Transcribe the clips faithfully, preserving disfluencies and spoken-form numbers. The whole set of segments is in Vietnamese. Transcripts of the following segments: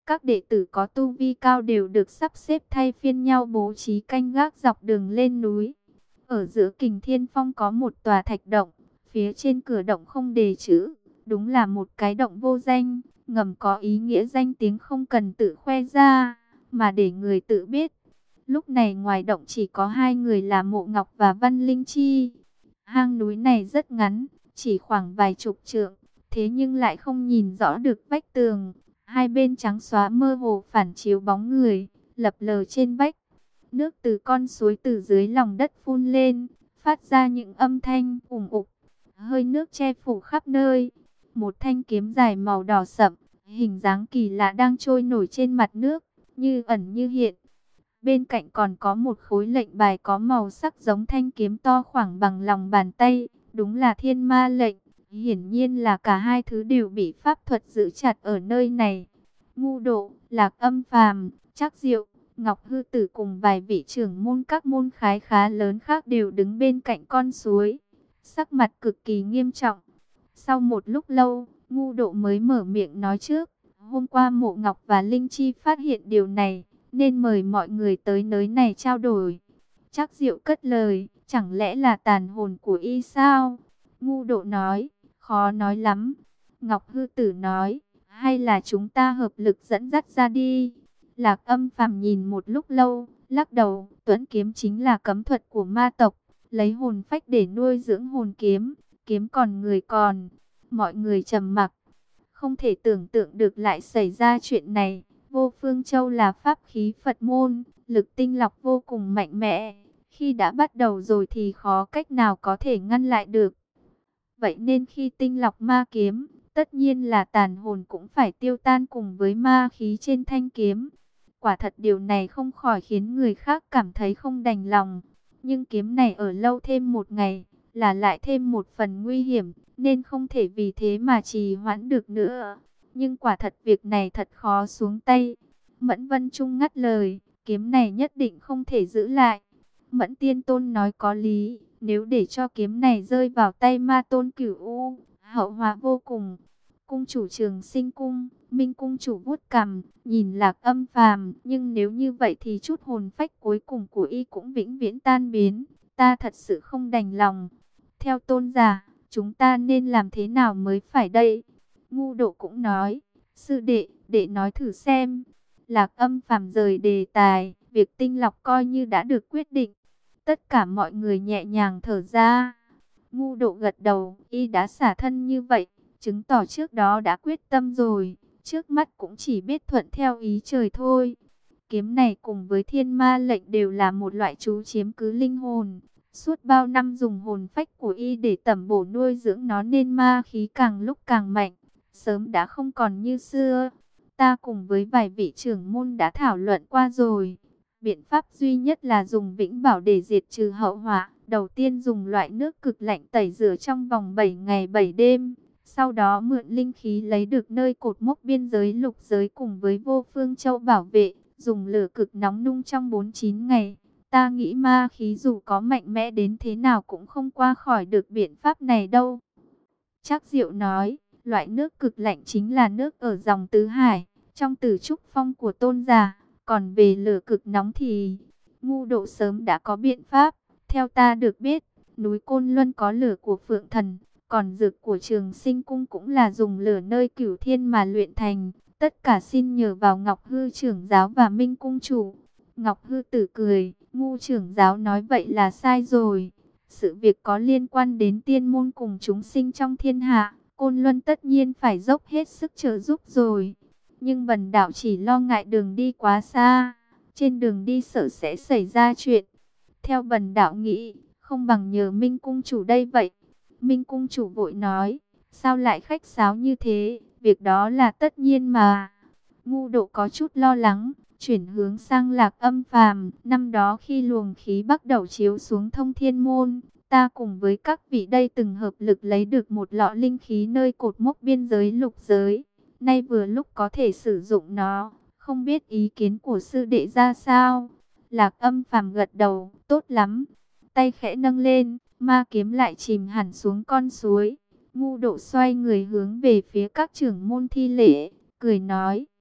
Các đệ tử có tu vi cao đều được sắp xếp thay phiên nhau bố trí canh gác dọc đường lên núi. Ở giữa Kình Thiên Phong có một tòa thạch động, phía trên cửa động không đề chữ, đúng là một cái động vô danh, ngầm có ý nghĩa danh tiếng không cần tự khoe ra, mà để người tự biết. Lúc này ngoài động chỉ có hai người là Mộ Ngọc và Văn Linh Chi. Hang núi này rất ngắn, chỉ khoảng vài chục trượng, thế nhưng lại không nhìn rõ được vách tường. Hai bên trắng xóa mơ hồ phản chiếu bóng người, lập lờ trên vách. Nước từ con suối từ dưới lòng đất phun lên, phát ra những âm thanh ủng ục. Hơi nước che phủ khắp nơi. Một thanh kiếm dài màu đỏ sậm, hình dáng kỳ lạ đang trôi nổi trên mặt nước, như ẩn như hiện. Bên cạnh còn có một khối lệnh bài có màu sắc giống thanh kiếm to khoảng bằng lòng bàn tay, đúng là thiên ma lệnh. Hiển nhiên là cả hai thứ đều bị pháp thuật giữ chặt ở nơi này. Ngu Độ, Lạc Âm Phàm, Trác Diệu, Ngọc Hư Tử cùng vài vị trưởng môn các môn phái khá lớn khác đều đứng bên cạnh con suối, sắc mặt cực kỳ nghiêm trọng. Sau một lúc lâu, Ngu Độ mới mở miệng nói trước. Hôm qua Mộ Ngọc và Linh Chi phát hiện điều này, nên mời mọi người tới nơi này trao đổi. Trác Diệu cất lời, chẳng lẽ là tàn hồn của y sao? Ngu Độ nói, khó nói lắm. Ngọc Hư Tử nói, hay là chúng ta hợp lực dẫn dắt ra đi. Lạc Âm Phàm nhìn một lúc lâu, lắc đầu, Tuẫn kiếm chính là cấm thuật của ma tộc, lấy hồn phách để nuôi dưỡng hồn kiếm, kiếm còn người còn. Mọi người trầm mặc, không thể tưởng tượng được lại xảy ra chuyện này. Vô Phương Châu là pháp khí Phật môn, lực tinh lọc vô cùng mạnh mẽ. Khi đã bắt đầu rồi thì khó cách nào có thể ngăn lại được. Vậy nên khi tinh lọc ma kiếm, tất nhiên là tàn hồn cũng phải tiêu tan cùng với ma khí trên thanh kiếm. Quả thật điều này không khỏi khiến người khác cảm thấy không đành lòng. Nhưng kiếm này ở lâu thêm một ngày, là lại thêm một phần nguy hiểm, nên không thể vì thế mà trì hoãn được nữa. Nhưng quả thật việc này thật khó xuống tay. Mẫn Vân Trung ngắt lời, kiếm này nhất định không thể giữ lại. Mẫn Tiên Tôn nói có lý, nếu để cho kiếm này rơi vào tay Ma Tôn Cửu U, hậu họa vô cùng. Cung chủ Trường Sinh cung, Minh cung chủ vuốt cằm, nhìn Lạc Âm Phàm, nhưng nếu như vậy thì chút hồn phách cuối cùng của y cũng vĩnh viễn tan biến, ta thật sự không đành lòng. Theo tôn giả, chúng ta nên làm thế nào mới phải đây? Ngu Độ cũng nói, sư đệ, đệ nói thử xem. Lạc Âm Phàm rời đề tài, việc tinh lọc coi như đã được quyết định. Tất cả mọi người nhẹ nhàng thở ra. Ngu Độ gật đầu, y đã xả thân như vậy, chứng tỏ trước đó đã quyết tâm rồi, trước mắt cũng chỉ biết thuận theo ý trời thôi. Kiếm này cùng với thiên ma lệnh đều là một loại chú chiếm cứ linh hồn. Suốt bao năm dùng hồn phách của y để tẩm bổ nuôi dưỡng nó nên ma khí càng lúc càng mạnh, sớm đã không còn như xưa. Ta cùng với vài vị trưởng môn đã thảo luận qua rồi. Biện pháp duy nhất là dùng vĩnh bảo để diệt trừ hậu họa. Đầu tiên dùng loại nước cực lạnh tẩy rửa trong vòng bảy ngày bảy đêm. Sau đó mượn linh khí lấy được nơi cột mốc biên giới lục giới cùng với Vô Phương Châu bảo vệ. Dùng lửa cực nóng nung trong bốn mươi chín ngày. Ta nghĩ ma khí dù có mạnh mẽ đến thế nào cũng không qua khỏi được biện pháp này đâu. Trác Diệu nói, loại nước cực lạnh chính là nước ở dòng Tứ Hải, trong Tử Trúc Phong của tôn giả. Còn về lửa cực nóng thì Ngu Độ sớm đã có biện pháp. Theo ta được biết, núi Côn Luân có lửa của Phượng Thần, còn dược của Trường Sinh cung cũng là dùng lửa nơi Cửu Thiên mà luyện thành. Tất cả xin nhờ vào Ngọc Hư trưởng giáo và Minh cung chủ. Ngọc Hư Tử cười, Ngu trưởng giáo nói vậy là sai rồi. Sự việc có liên quan đến tiên môn cùng chúng sinh trong thiên hạ, Côn Luân tất nhiên phải dốc hết sức trợ giúp rồi. Nhưng bần đạo chỉ lo ngại đường đi quá xa, trên đường đi sợ sẽ xảy ra chuyện. Theo bần đạo nghĩ, không bằng nhờ Minh cung chủ đây vậy. Minh cung chủ vội nói, sao lại khách sáo như thế, việc đó là tất nhiên mà. Ngu Độ có chút lo lắng, chuyển hướng sang Lạc Âm Phàm. Năm đó khi luồng khí bắt đầu chiếu xuống Thông Thiên môn, ta cùng với các vị đây từng hợp lực lấy được một lọ linh khí nơi cột mốc biên giới lục giới. Nay vừa lúc có thể sử dụng nó, không biết ý kiến của sư đệ ra sao? Lạc Âm Phàm gật đầu, tốt lắm. Tay khẽ nâng lên, ma kiếm lại chìm hẳn xuống con suối. Ngu Độ xoay người hướng về phía các trưởng môn thi lễ, cười nói,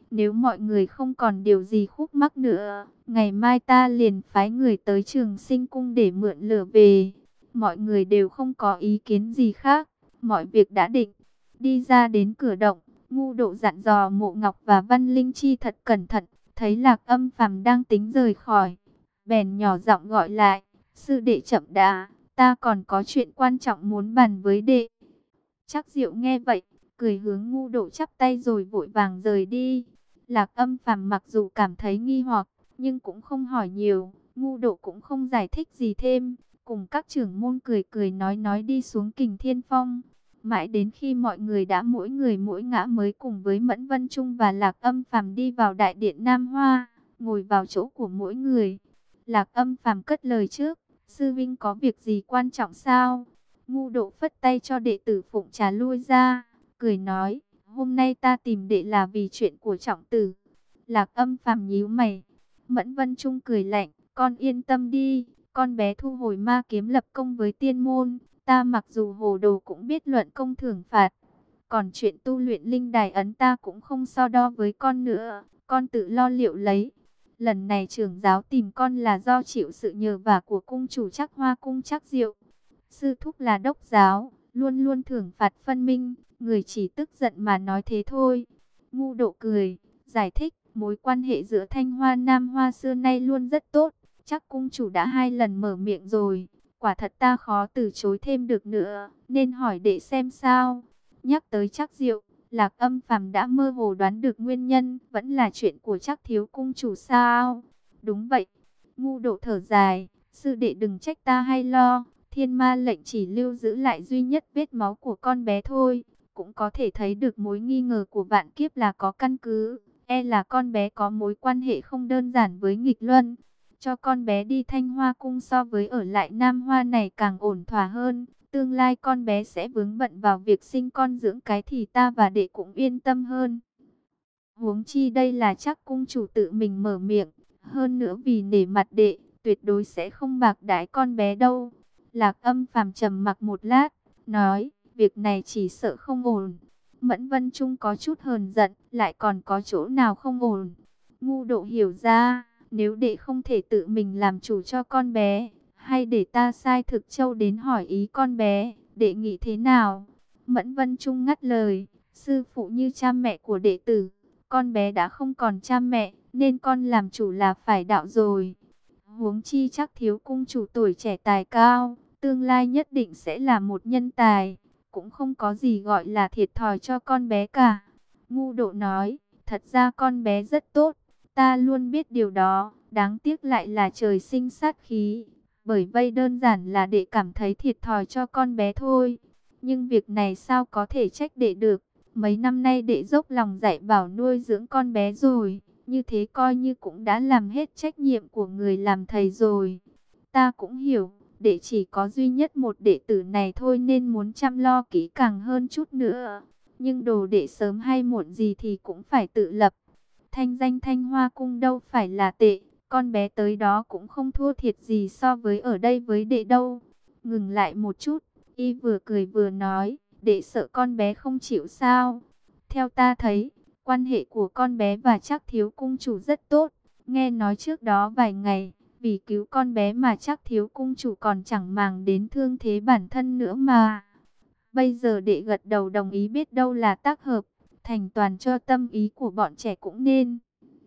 Nếu mọi người không còn điều gì khúc mắc nữa, ngày mai ta liền phái người tới Trường Sinh cung để mượn lửa về. Mọi người đều không có ý kiến gì khác, mọi việc đã định. Đi ra đến cửa động, Ngu Độ dặn dò Mộ Ngọc và Văn Linh Chi thật cẩn thận, thấy Lạc Âm Phàm đang tính rời khỏi, bèn nhỏ giọng gọi lại, sư đệ chậm đã, ta còn có chuyện quan trọng muốn bàn với đệ. Trác Diệu nghe vậy, cười hướng Ngu Độ chắp tay rồi vội vàng rời đi. Lạc Âm Phàm mặc dù cảm thấy nghi hoặc, nhưng cũng không hỏi nhiều, Ngu Độ cũng không giải thích gì thêm, cùng các trưởng môn cười cười nói nói đi xuống Kình Thiên Phong. Mãi đến khi mọi người đã mỗi người mỗi ngã mới cùng với Mẫn Vân Trung và Lạc Âm Phàm đi vào đại điện Nam Hoa, ngồi vào chỗ của mỗi người. Lạc Âm Phàm cất lời trước, sư vinh có việc gì quan trọng sao? Ngu Độ phất tay cho đệ tử phụng trà lui ra, cười nói, hôm nay ta tìm đệ là vì chuyện của Trọng Tử. Lạc Âm Phàm nhíu mày. Mẫn Vân Trung cười lạnh, con yên tâm đi, con bé thu hồi ma kiếm lập công với tiên môn, ta mặc dù hồ đồ cũng biết luận công thưởng phạt. Còn chuyện tu luyện linh đài ấn ta cũng không so đo với con nữa, con tự lo liệu lấy. Lần này trưởng giáo tìm con là do chịu sự nhờ vả của cung chủ Trác Hoa cung Trác Diệu. Sư thúc là đốc giáo, luôn luôn thưởng phạt phân minh, người chỉ tức giận mà nói thế thôi. Ngu Độ cười, giải thích, mối quan hệ giữa Thanh Hoa Nam Hoa xưa nay luôn rất tốt, chắc cung chủ đã hai lần mở miệng rồi, quả thật ta khó từ chối thêm được nữa, nên hỏi đệ xem sao. Nhắc tới Trác Diệu, Lạc Âm Phàm đã mơ hồ đoán được nguyên nhân, vẫn là chuyện của Trác thiếu cung chủ sao? Đúng vậy. Ngu Độ thở dài, sư đệ đừng trách ta hay lo, thiên ma lệnh chỉ lưu giữ lại duy nhất vết máu của con bé thôi, cũng có thể thấy được mối nghi ngờ của Vạn Kiếp là có căn cứ, e là con bé có mối quan hệ không đơn giản với Nghịch Luân. Cho con bé đi Thanh Hoa cung so với ở lại Nam Hoa này càng ổn thỏa hơn. Tương lai con bé sẽ vướng bận vào việc sinh con dưỡng cái thì ta và đệ cũng yên tâm hơn. Huống chi đây là Trác cung chủ tự mình mở miệng, hơn nữa vì nể mặt đệ, tuyệt đối sẽ không bạc đãi con bé đâu. Lạc Âm Phàm trầm mặc một lát, nói, việc này chỉ sợ không ổn. Mẫn Vân Trung có chút hờn giận, lại còn có chỗ nào không ổn. Ngu Độ hiểu ra, nếu đệ không thể tự mình làm chủ cho con bé, hay để ta sai Thực Châu đến hỏi ý con bé, đệ nghĩ thế nào? Mẫn Vân Trung ngắt lời, sư phụ như cha mẹ của đệ tử, con bé đã không còn cha mẹ, nên con làm chủ là phải đạo rồi. Huống chi chắc thiếu cung chủ tuổi trẻ tài cao, tương lai nhất định sẽ là một nhân tài, cũng không có gì gọi là thiệt thòi cho con bé cả. Ngu Độ nói, thật ra con bé rất tốt, ta luôn biết điều đó, đáng tiếc lại là trời sinh sát khí. Bởi vậy đơn giản là đệ cảm thấy thiệt thòi cho con bé thôi. Nhưng việc này sao có thể trách đệ được. Mấy năm nay đệ dốc lòng dạy bảo nuôi dưỡng con bé rồi. Như thế coi như cũng đã làm hết trách nhiệm của người làm thầy rồi. Ta cũng hiểu, đệ chỉ có duy nhất một đệ tử này thôi nên muốn chăm lo kỹ càng hơn chút nữa. Nhưng đồ đệ sớm hay muộn gì thì cũng phải tự lập. Thanh danh Thanh Hoa cung đâu phải là tệ. Con bé tới đó cũng không thua thiệt gì so với ở đây với đệ đâu. Ngừng lại một chút, y vừa cười vừa nói, đệ sợ con bé không chịu sao. Theo ta thấy, quan hệ của con bé và Trác thiếu cung chủ rất tốt. Nghe nói trước đó vài ngày, vì cứu con bé mà Trác thiếu cung chủ còn chẳng màng đến thương thế bản thân nữa mà. Bây giờ đệ gật đầu đồng ý biết đâu là tác hợp, thành toàn cho tâm ý của bọn trẻ cũng nên.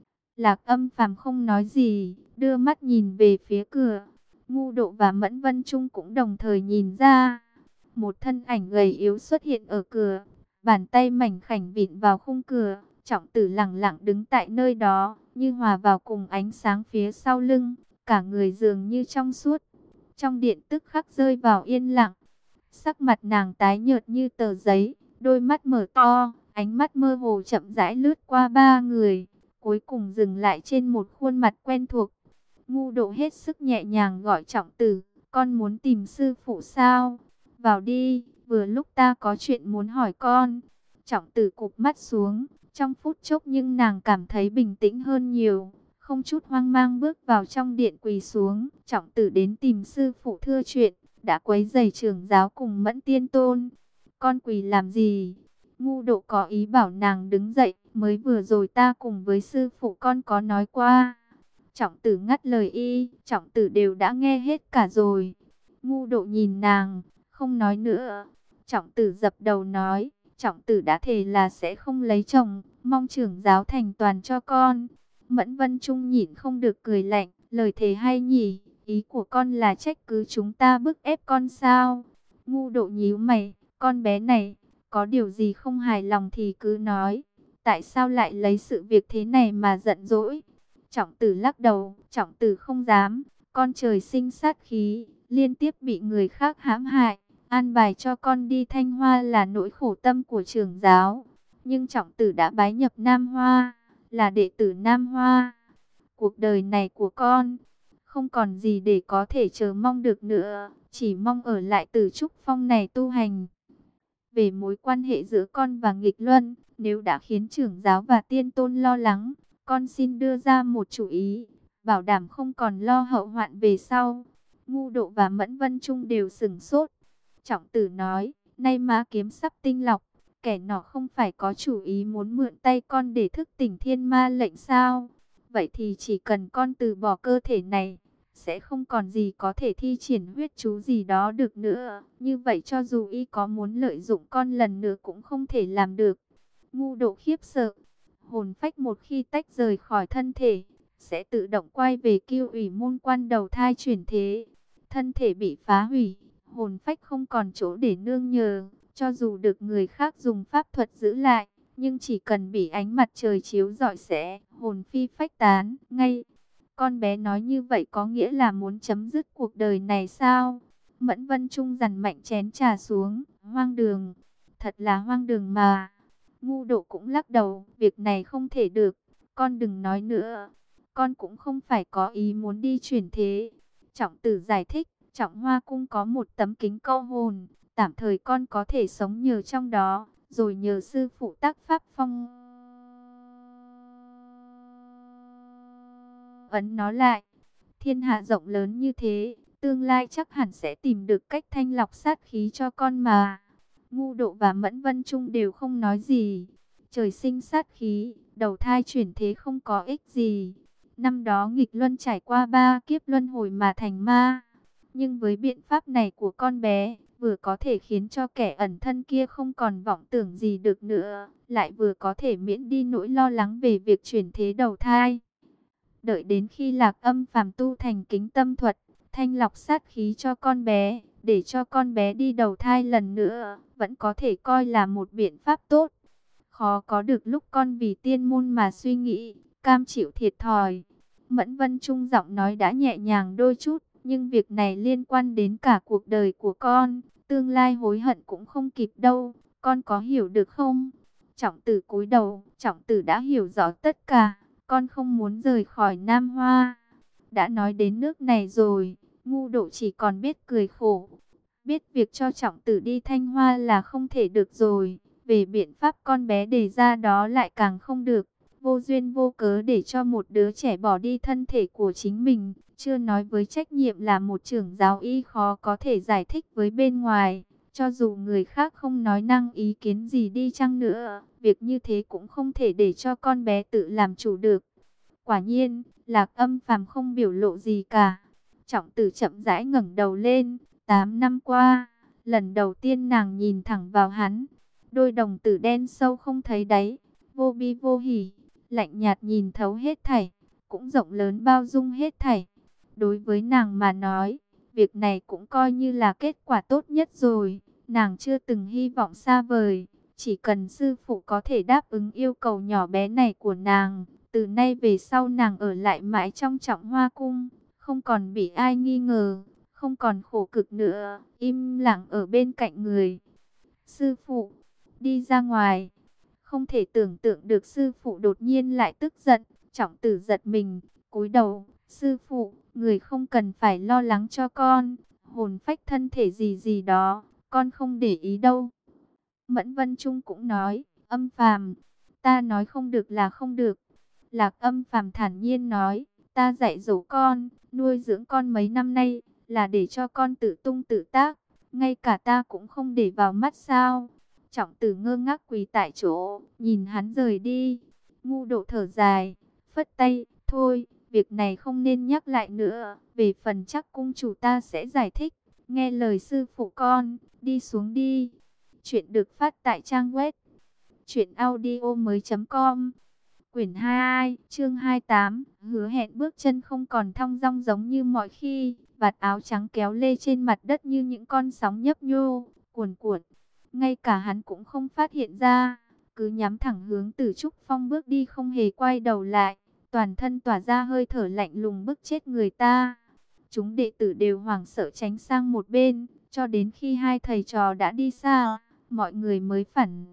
Lạc Âm Phàm không nói gì, đưa mắt nhìn về phía cửa. Ngu Độ và Mẫn Vân Trung cũng đồng thời nhìn ra. Một thân ảnh gầy yếu xuất hiện ở cửa, bàn tay mảnh khảnh vịn vào khung cửa. Trọng Tử lặng lặng đứng tại nơi đó, như hòa vào cùng ánh sáng phía sau lưng, cả người dường như trong suốt. Trong điện tức khắc rơi vào yên lặng. Sắc mặt nàng tái nhợt như tờ giấy, đôi mắt mở to, ánh mắt mơ hồ chậm rãi lướt qua ba người, cuối cùng dừng lại trên một khuôn mặt quen thuộc. Ngu Độ hết sức nhẹ nhàng gọi Trọng Tử, con muốn tìm sư phụ sao? Vào đi, vừa lúc ta có chuyện muốn hỏi con. Trọng Tử cụp mắt xuống, trong phút chốc nhưng nàng cảm thấy bình tĩnh hơn nhiều, không chút hoang mang bước vào trong điện quỳ xuống. Trọng Tử đến tìm sư phụ thưa chuyện, đã quấy rầy trưởng giáo cùng Mẫn Tiên Tôn. Con quỳ làm gì? Ngu Độ có ý bảo nàng đứng dậy, mới vừa rồi ta cùng với sư phụ con có nói qua. Trọng tử ngắt lời y, trọng tử đều đã nghe hết cả rồi. Ngu Độ nhìn nàng, không nói nữa. Trọng tử dập đầu nói, trọng tử đã thề là sẽ không lấy chồng, mong trưởng giáo thành toàn cho con. Mẫn Vân Trung nhịn không được cười lạnh, lời thề hay nhỉ, ý của con là trách cứ chúng ta bức ép con sao? Ngu Độ nhíu mày, con bé này, có điều gì không hài lòng thì cứ nói, tại sao lại lấy sự việc thế này mà giận dỗi? Trọng tử lắc đầu, trọng tử không dám, con trời sinh sát khí, liên tiếp bị người khác hãm hại, an bài cho con đi Thanh Hoa là nỗi khổ tâm của trưởng giáo. Nhưng trọng tử đã bái nhập Nam Hoa, là đệ tử Nam Hoa. Cuộc đời này của con, không còn gì để có thể chờ mong được nữa, chỉ mong ở lại Tử Trúc Phong này tu hành. Về mối quan hệ giữa con và Nghịch Luân, nếu đã khiến trưởng giáo và tiên tôn lo lắng, con xin đưa ra một chủ ý, bảo đảm không còn lo hậu hoạn về sau. Ngu Độ và Mẫn Vân Trung đều sửng sốt. Trọng tử nói, nay ma kiếm sắp tinh lọc, kẻ nọ không phải có chủ ý muốn mượn tay con để thức tỉnh thiên ma lệnh sao? Vậy thì chỉ cần con từ bỏ cơ thể này, sẽ không còn gì có thể thi triển huyết chú gì đó được nữa. Như vậy cho dù y có muốn lợi dụng con lần nữa cũng không thể làm được. Ngu Độ khiếp sợ. Hồn phách một khi tách rời khỏi thân thể, sẽ tự động quay về Cưu Ủy môn quan đầu thai chuyển thế. Thân thể bị phá hủy, hồn phách không còn chỗ để nương nhờ. Cho dù được người khác dùng pháp thuật giữ lại, nhưng chỉ cần bị ánh mặt trời chiếu rọi sẽ hồn phi phách tán ngay. Con bé nói như vậy có nghĩa là muốn chấm dứt cuộc đời này sao? Mẫn Vân Trung dằn mạnh chén trà xuống, hoang đường, thật là hoang đường mà. Ngu Độ cũng lắc đầu, việc này không thể được, con đừng nói nữa. Con cũng không phải có ý muốn đi chuyển thế. Trọng tử giải thích, Trọng Hoa Cung có một tấm kính câu hồn, tạm thời con có thể sống nhờ trong đó, rồi nhờ sư phụ tác pháp phong ấn nó lại. Thiên hạ rộng lớn như thế, tương lai chắc hẳn sẽ tìm được cách thanh lọc sát khí cho con mà. Ngu Độ và Mẫn Vân Trung đều không nói gì. Trời sinh sát khí, đầu thai chuyển thế không có ích gì. Năm đó Nghịch Luân trải qua ba kiếp luân hồi mà thành ma. Nhưng với biện pháp này của con bé, vừa có thể khiến cho kẻ ẩn thân kia không còn vọng tưởng gì được nữa, lại vừa có thể miễn đi nỗi lo lắng về việc chuyển thế đầu thai. Đợi đến khi Lạc Âm phàm tu thành kính tâm thuật, thanh lọc sát khí cho con bé, để cho con bé đi đầu thai lần nữa, vẫn có thể coi là một biện pháp tốt. Khó có được lúc con vì tiên môn mà suy nghĩ, cam chịu thiệt thòi. Mẫn Vân Trung giọng nói đã nhẹ nhàng đôi chút, nhưng việc này liên quan đến cả cuộc đời của con, tương lai hối hận cũng không kịp đâu, con có hiểu được không? Trọng tử cúi đầu, trọng tử đã hiểu rõ tất cả, con không muốn rời khỏi Nam Hoa. Đã nói đến nước này rồi, Ngu Độ chỉ còn biết cười khổ. Biết việc cho trọng tử đi Thanh Hoa là không thể được rồi, về biện pháp con bé đề ra đó lại càng không được. Vô duyên vô cớ để cho một đứa trẻ bỏ đi thân thể của chính mình, chưa nói với trách nhiệm là một trưởng giáo y khó có thể giải thích với bên ngoài. Cho dù người khác không nói năng ý kiến gì đi chăng nữa, việc như thế cũng không thể để cho con bé tự làm chủ được. Quả nhiên, Lạc Âm phàm không biểu lộ gì cả. Trọng tử chậm rãi ngẩng đầu lên. Tám năm qua, lần đầu tiên nàng nhìn thẳng vào hắn. Đôi đồng tử đen sâu không thấy đáy, vô bi vô hỉ, lạnh nhạt nhìn thấu hết thảy, cũng rộng lớn bao dung hết thảy. Đối với nàng mà nói, việc này cũng coi như là kết quả tốt nhất rồi. Nàng chưa từng hy vọng xa vời, chỉ cần sư phụ có thể đáp ứng yêu cầu nhỏ bé này của nàng, từ nay về sau nàng ở lại mãi trong Trọng Hoa Cung, không còn bị ai nghi ngờ, không còn khổ cực nữa, im lặng ở bên cạnh người. Sư phụ, đi ra ngoài. Không thể tưởng tượng được sư phụ đột nhiên lại tức giận, Trọng tử giật mình, cúi đầu, sư phụ, người không cần phải lo lắng cho con, hồn phách thân thể gì gì đó, con không để ý đâu. Mẫn Vân Trung cũng nói, Âm phàm, ta nói không được là không được. Lạc Âm phàm thản nhiên nói, ta dạy dỗ con, nuôi dưỡng con mấy năm nay, là để cho con tự tung tự tác, ngay cả ta cũng không để vào mắt sao. Trọng Tử ngơ ngác quỳ tại chỗ, nhìn hắn rời đi. Ngu Độ thở dài, phất tay, thôi, việc này không nên nhắc lại nữa. Về phần chắc cung chủ ta sẽ giải thích. Nghe lời sư phụ con, đi xuống đi. Chuyện được phát tại trang web truyện audio mới chấm com. Quyển hai, chương hai mươi tám, hứa hẹn bước chân không còn thong dong giống như mọi khi, vạt áo trắng kéo lê trên mặt đất như những con sóng nhấp nhô, cuồn cuộn. Ngay cả hắn cũng không phát hiện ra, cứ nhắm thẳng hướng Tử Trúc Phong bước đi không hề quay đầu lại, toàn thân tỏa ra hơi thở lạnh lùng bức chết người ta. Chúng đệ tử đều hoảng sợ tránh sang một bên, cho đến khi hai thầy trò đã đi xa, mọi người mới phản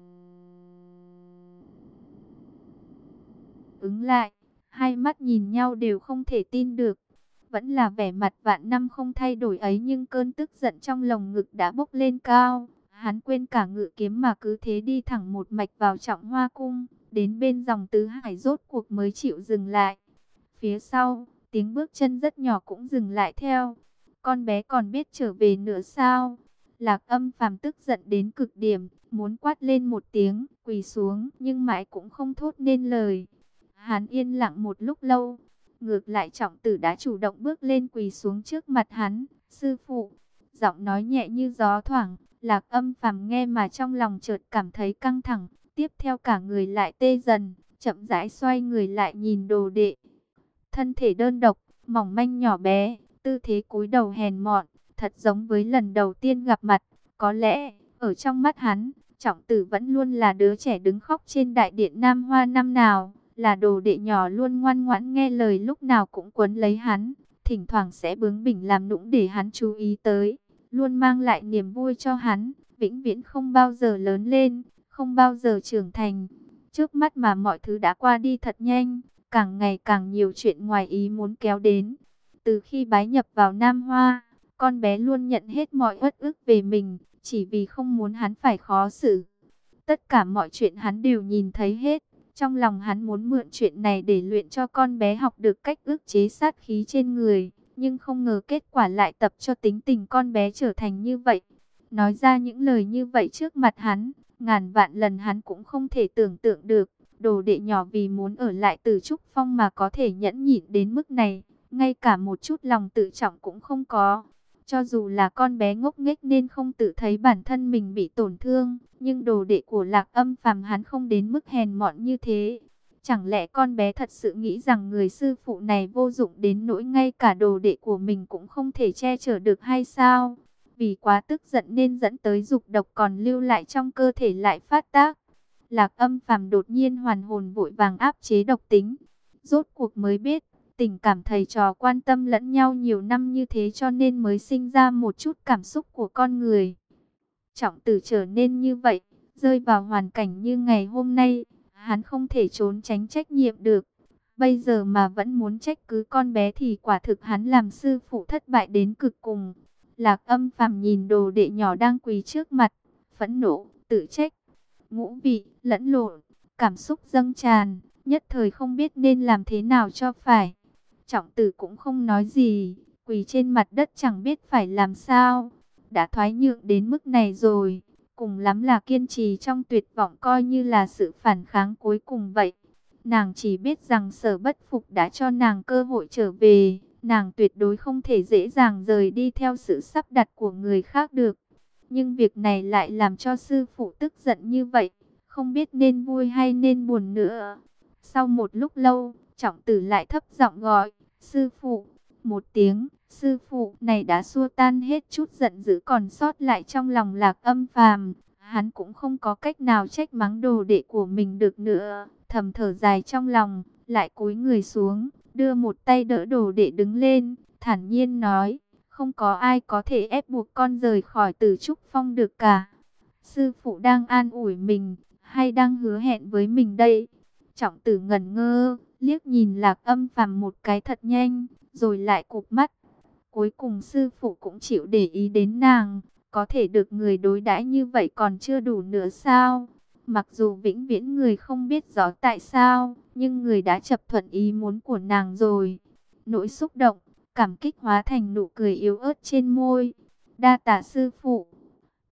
ứng lại, hai mắt nhìn nhau đều không thể tin được. Vẫn là vẻ mặt vạn năm không thay đổi ấy, nhưng cơn tức giận trong lồng ngực đã bốc lên cao. Hắn quên cả ngự kiếm mà cứ thế đi thẳng một mạch vào Trọng Hoa cung, đến bên dòng tứ hải rốt cuộc mới chịu dừng lại. Phía sau, tiếng bước chân rất nhỏ cũng dừng lại theo. Con bé còn biết trở về nữa sao? Lạc Âm Phàm tức giận đến cực điểm, muốn quát lên một tiếng, quỳ xuống, nhưng mãi cũng không thốt nên lời. Hắn yên lặng một lúc lâu, ngược lại Trọng Tử đã chủ động bước lên quỳ xuống trước mặt hắn. Sư phụ, giọng nói nhẹ như gió thoảng. Lạc Âm Phàm nghe mà trong lòng chợt cảm thấy căng thẳng, tiếp theo cả người lại tê dần, chậm rãi xoay người lại nhìn đồ đệ. Thân thể đơn độc, mỏng manh nhỏ bé, tư thế cúi đầu hèn mọn, thật giống với lần đầu tiên gặp mặt. Có lẽ, ở trong mắt hắn, Trọng Tử vẫn luôn là đứa trẻ đứng khóc trên đại điện Nam Hoa năm nào, là đồ đệ nhỏ luôn ngoan ngoãn nghe lời, lúc nào cũng quấn lấy hắn, thỉnh thoảng sẽ bướng bỉnh làm nũng để hắn chú ý tới, luôn mang lại niềm vui cho hắn, vĩnh viễn không bao giờ lớn lên, không bao giờ trưởng thành. Trước mắt mà mọi thứ đã qua đi thật nhanh, càng ngày càng nhiều chuyện ngoài ý muốn kéo đến. Từ khi bái nhập vào Nam Hoa, con bé luôn nhận hết mọi uất ức về mình, chỉ vì không muốn hắn phải khó xử. Tất cả mọi chuyện hắn đều nhìn thấy hết. Trong lòng hắn muốn mượn chuyện này để luyện cho con bé học được cách ức chế sát khí trên người. Nhưng không ngờ kết quả lại tập cho tính tình con bé trở thành như vậy. Nói ra những lời như vậy trước mặt hắn, ngàn vạn lần hắn cũng không thể tưởng tượng được. Đồ đệ nhỏ vì muốn ở lại Tử Trúc Phong mà có thể nhẫn nhịn đến mức này. Ngay cả một chút lòng tự trọng cũng không có. Cho dù là con bé ngốc nghếch nên không tự thấy bản thân mình bị tổn thương, nhưng đồ đệ của Lạc Âm Phàm hắn không đến mức hèn mọn như thế. Chẳng lẽ con bé thật sự nghĩ rằng người sư phụ này vô dụng đến nỗi ngay cả đồ đệ của mình cũng không thể che chở được hay sao? Vì quá tức giận nên dẫn tới dục độc còn lưu lại trong cơ thể lại phát tác. Lạc Âm Phàm đột nhiên hoàn hồn, vội vàng áp chế độc tính. Rốt cuộc mới biết, tình cảm thầy trò quan tâm lẫn nhau nhiều năm như thế cho nên mới sinh ra một chút cảm xúc của con người. Trọng Tử trở nên như vậy, rơi vào hoàn cảnh như ngày hôm nay, hắn không thể trốn tránh trách nhiệm được. Bây giờ mà vẫn muốn trách cứ con bé thì quả thực hắn làm sư phụ thất bại đến cực cùng. Lạc Âm Phàm nhìn đồ đệ nhỏ đang quỳ trước mặt, phẫn nộ, tự trách, ngũ vị, lẫn lộn, cảm xúc dâng tràn, nhất thời không biết nên làm thế nào cho phải. Trọng Tử cũng không nói gì, quỳ trên mặt đất chẳng biết phải làm sao. Đã thoái nhượng đến mức này rồi, cùng lắm là kiên trì trong tuyệt vọng coi như là sự phản kháng cuối cùng vậy. Nàng chỉ biết rằng Sở Bất Phục đã cho nàng cơ hội trở về, nàng tuyệt đối không thể dễ dàng rời đi theo sự sắp đặt của người khác được. Nhưng việc này lại làm cho sư phụ tức giận như vậy, không biết nên vui hay nên buồn nữa. Sau một lúc lâu, Trọng Tử lại thấp giọng gọi, sư phụ, một tiếng. Sư phụ này đã xua tan hết chút giận dữ còn sót lại trong lòng Lạc Âm Phàm. Hắn cũng không có cách nào trách mắng đồ đệ của mình được nữa. Thầm thở dài trong lòng, lại cúi người xuống, đưa một tay đỡ đồ đệ đứng lên, thản nhiên nói, không có ai có thể ép buộc con rời khỏi Tử Trúc Phong được cả. Sư phụ đang an ủi mình, hay đang hứa hẹn với mình đây? Trọng Tử ngẩn ngơ, liếc nhìn Lạc Âm Phàm một cái thật nhanh, rồi lại cụp mắt. Cuối cùng sư phụ cũng chịu để ý đến nàng, có thể được người đối đãi như vậy còn chưa đủ nữa sao? Mặc dù vĩnh viễn người không biết rõ tại sao, nhưng người đã chấp thuận ý muốn của nàng rồi. Nỗi xúc động, cảm kích hóa thành nụ cười yếu ớt trên môi. Đa tạ sư phụ.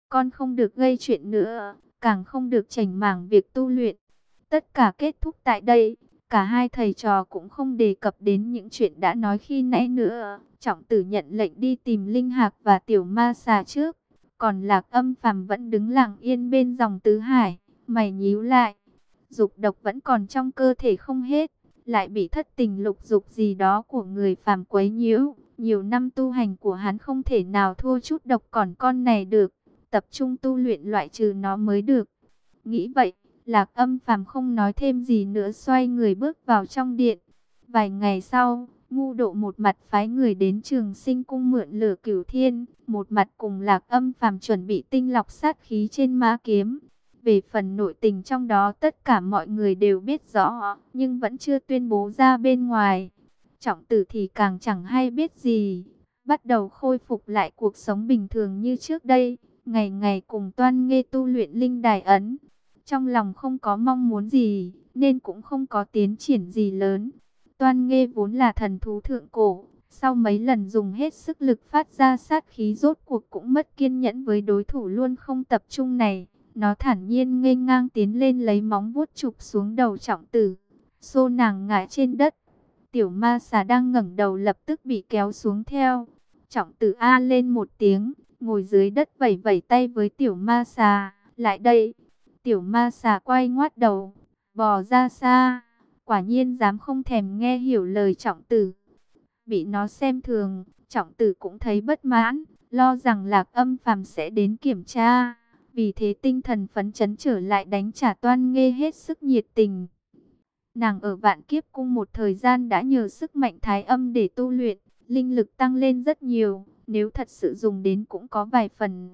con không được gây chuyện nữa, càng không được chảnh mảng việc tu luyện. Tất cả kết thúc tại đây, cả hai thầy trò cũng không đề cập đến những chuyện đã nói khi nãy nữa. Trọng Tử nhận lệnh đi tìm Linh Hạc và Tiểu Ma Xà trước, còn Lạc Âm Phàm vẫn đứng lặng yên bên dòng tứ hải, mày nhíu lại. Dục độc vẫn còn trong cơ thể không hết, lại bị thất tình lục dục gì đó của người phàm quấy nhiễu. Nhiều năm tu hành của hắn không thể nào thua chút độc còn con này được, tập trung tu luyện loại trừ nó mới được. Nghĩ vậy, Lạc Âm Phàm không nói thêm gì nữa, xoay người bước vào trong điện. Vài ngày sau, Ngu Độ một mặt phái người đến Trường Sinh cung mượn lửa Cửu Thiên, một mặt cùng Lạc Âm Phàm chuẩn bị tinh lọc sát khí trên ma kiếm. Về phần nội tình trong đó tất cả mọi người đều biết rõ, nhưng vẫn chưa tuyên bố ra bên ngoài. Trọng Tử thì càng chẳng hay biết gì, bắt đầu khôi phục lại cuộc sống bình thường như trước đây, ngày ngày cùng Toan Nghê tu luyện linh đài ấn. Trong lòng không có mong muốn gì, nên cũng không có tiến triển gì lớn. Toan Nghê vốn là thần thú thượng cổ, sau mấy lần dùng hết sức lực phát ra sát khí rốt cuộc cũng mất kiên nhẫn với đối thủ luôn không tập trung này. Nó thản nhiên nghênh ngang tiến lên lấy móng vuốt chụp xuống đầu Trọng Tử, xô nàng ngã trên đất. Tiểu Ma Xà đang ngẩng đầu lập tức bị kéo xuống theo. Trọng Tử a lên một tiếng, ngồi dưới đất vẩy vẩy tay với Tiểu Ma Xà, lại đây. Tiểu Ma Xà quay ngoắt đầu, bò ra xa, quả nhiên dám không thèm nghe hiểu lời Trọng Tử. Bị nó xem thường, Trọng Tử cũng thấy bất mãn, lo rằng Lạc Âm Phàm sẽ đến kiểm tra. Vì thế tinh thần phấn chấn trở lại đánh trả Toan Nghê hết sức nhiệt tình. Nàng ở Vạn Kiếp Cung một thời gian đã nhờ sức mạnh thái âm để tu luyện, linh lực tăng lên rất nhiều, nếu thật sự dùng đến cũng có vài phần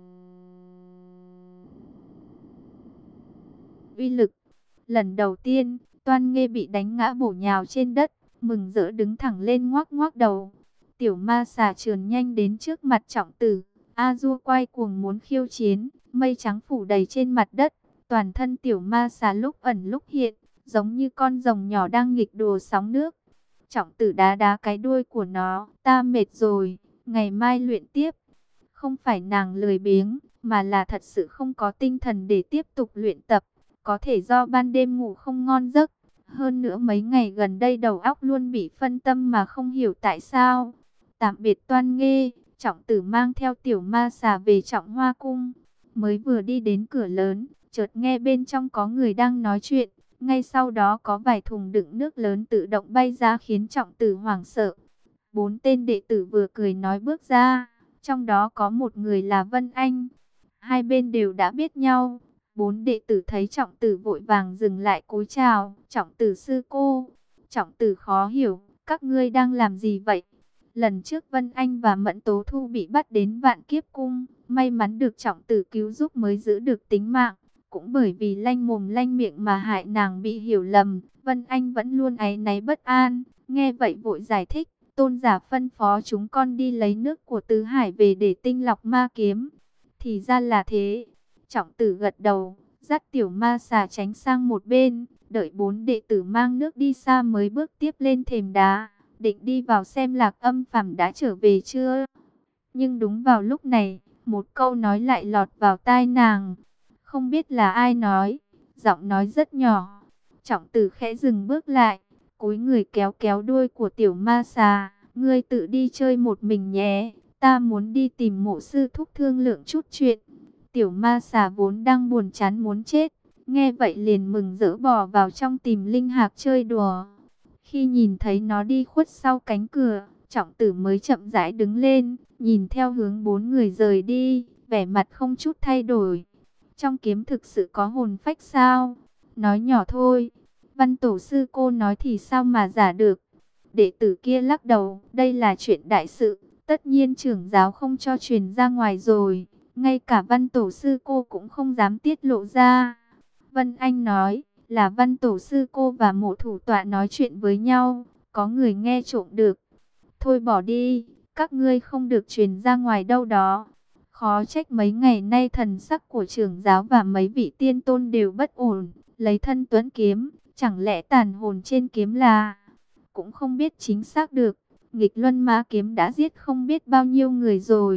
uy lực. Lần đầu tiên, Toan Nghê bị đánh ngã bổ nhào trên đất, mừng rỡ đứng thẳng lên ngoác ngoác đầu. Tiểu Ma Xà trườn nhanh đến trước mặt Trọng Tử, a dua quay cuồng muốn khiêu chiến, mây trắng phủ đầy trên mặt đất, toàn thân Tiểu Ma Xà lúc ẩn lúc hiện, giống như con rồng nhỏ đang nghịch đùa sóng nước. Trọng Tử đá đá cái đuôi của nó, ta mệt rồi, ngày mai luyện tiếp. Không phải nàng lười biếng, mà là thật sự không có tinh thần để tiếp tục luyện tập. Có thể do ban đêm ngủ không ngon giấc. Hơn nữa mấy ngày gần đây đầu óc luôn bị phân tâm mà không hiểu tại sao. Tạm biệt Toan Nghê, Trọng Tử mang theo Tiểu Ma Xà về Trọng Hoa Cung. Mới vừa đi đến cửa lớn, chợt nghe bên trong có người đang nói chuyện. Ngay sau đó có vài thùng đựng nước lớn tự động bay ra khiến Trọng Tử hoảng sợ. Bốn tên đệ tử vừa cười nói bước ra, trong đó có một người là Vân Anh. Hai bên đều đã biết nhau. Bốn đệ tử thấy Trọng Tử vội vàng dừng lại cúi chào. Trọng Tử sư cô. Trọng Tử khó hiểu, các ngươi đang làm gì vậy? Lần trước Vân Anh và Mẫn Tố Thu bị bắt đến Vạn Kiếp Cung, may mắn được Trọng Tử cứu giúp mới giữ được tính mạng. Cũng bởi vì lanh mồm lanh miệng mà hại nàng bị hiểu lầm, Vân Anh vẫn luôn áy náy bất an. Nghe vậy vội giải thích, tôn giả phân phó chúng con đi lấy nước của tứ hải về để tinh lọc ma kiếm. Thì ra là thế. Trọng Tử gật đầu, dắt Tiểu Ma Xà tránh sang một bên, đợi bốn đệ tử mang nước đi xa mới bước tiếp lên thềm đá, định đi vào xem Lạc Âm Phàm đã trở về chưa. Nhưng đúng vào lúc này, một câu nói lại lọt vào tai nàng. Không biết là ai nói, giọng nói rất nhỏ. Trọng Tử khẽ dừng bước lại, cúi người kéo kéo đuôi của Tiểu Ma Xà. Ngươi tự đi chơi một mình nhé, ta muốn đi tìm Mộ sư thúc thương lượng chút chuyện. Tiểu Ma Xà vốn đang buồn chán muốn chết, nghe vậy liền mừng rỡ bò vào trong tìm Linh Hạc chơi đùa. Khi nhìn thấy nó đi khuất sau cánh cửa, Trọng Tử mới chậm rãi đứng lên, nhìn theo hướng bốn người rời đi, vẻ mặt không chút thay đổi. Trong kiếm thực sự có hồn phách sao? Nói nhỏ thôi. Văn tổ sư cô nói thì sao mà giả được? Đệ tử kia lắc đầu, đây là chuyện đại sự, tất nhiên trưởng giáo không cho truyền ra ngoài rồi. Ngay cả Văn tổ sư cô cũng không dám tiết lộ ra. Vân Anh nói, là Văn tổ sư cô và Mộ thủ tọa nói chuyện với nhau, có người nghe trộm được. Thôi bỏ đi, các ngươi không được truyền ra ngoài đâu đó. Khó trách mấy ngày nay thần sắc của trưởng giáo và mấy vị tiên tôn đều bất ổn, lấy thân tuấn kiếm, chẳng lẽ tàn hồn trên kiếm là... Cũng không biết chính xác được, nghịch luân ma kiếm đã giết không biết bao nhiêu người rồi,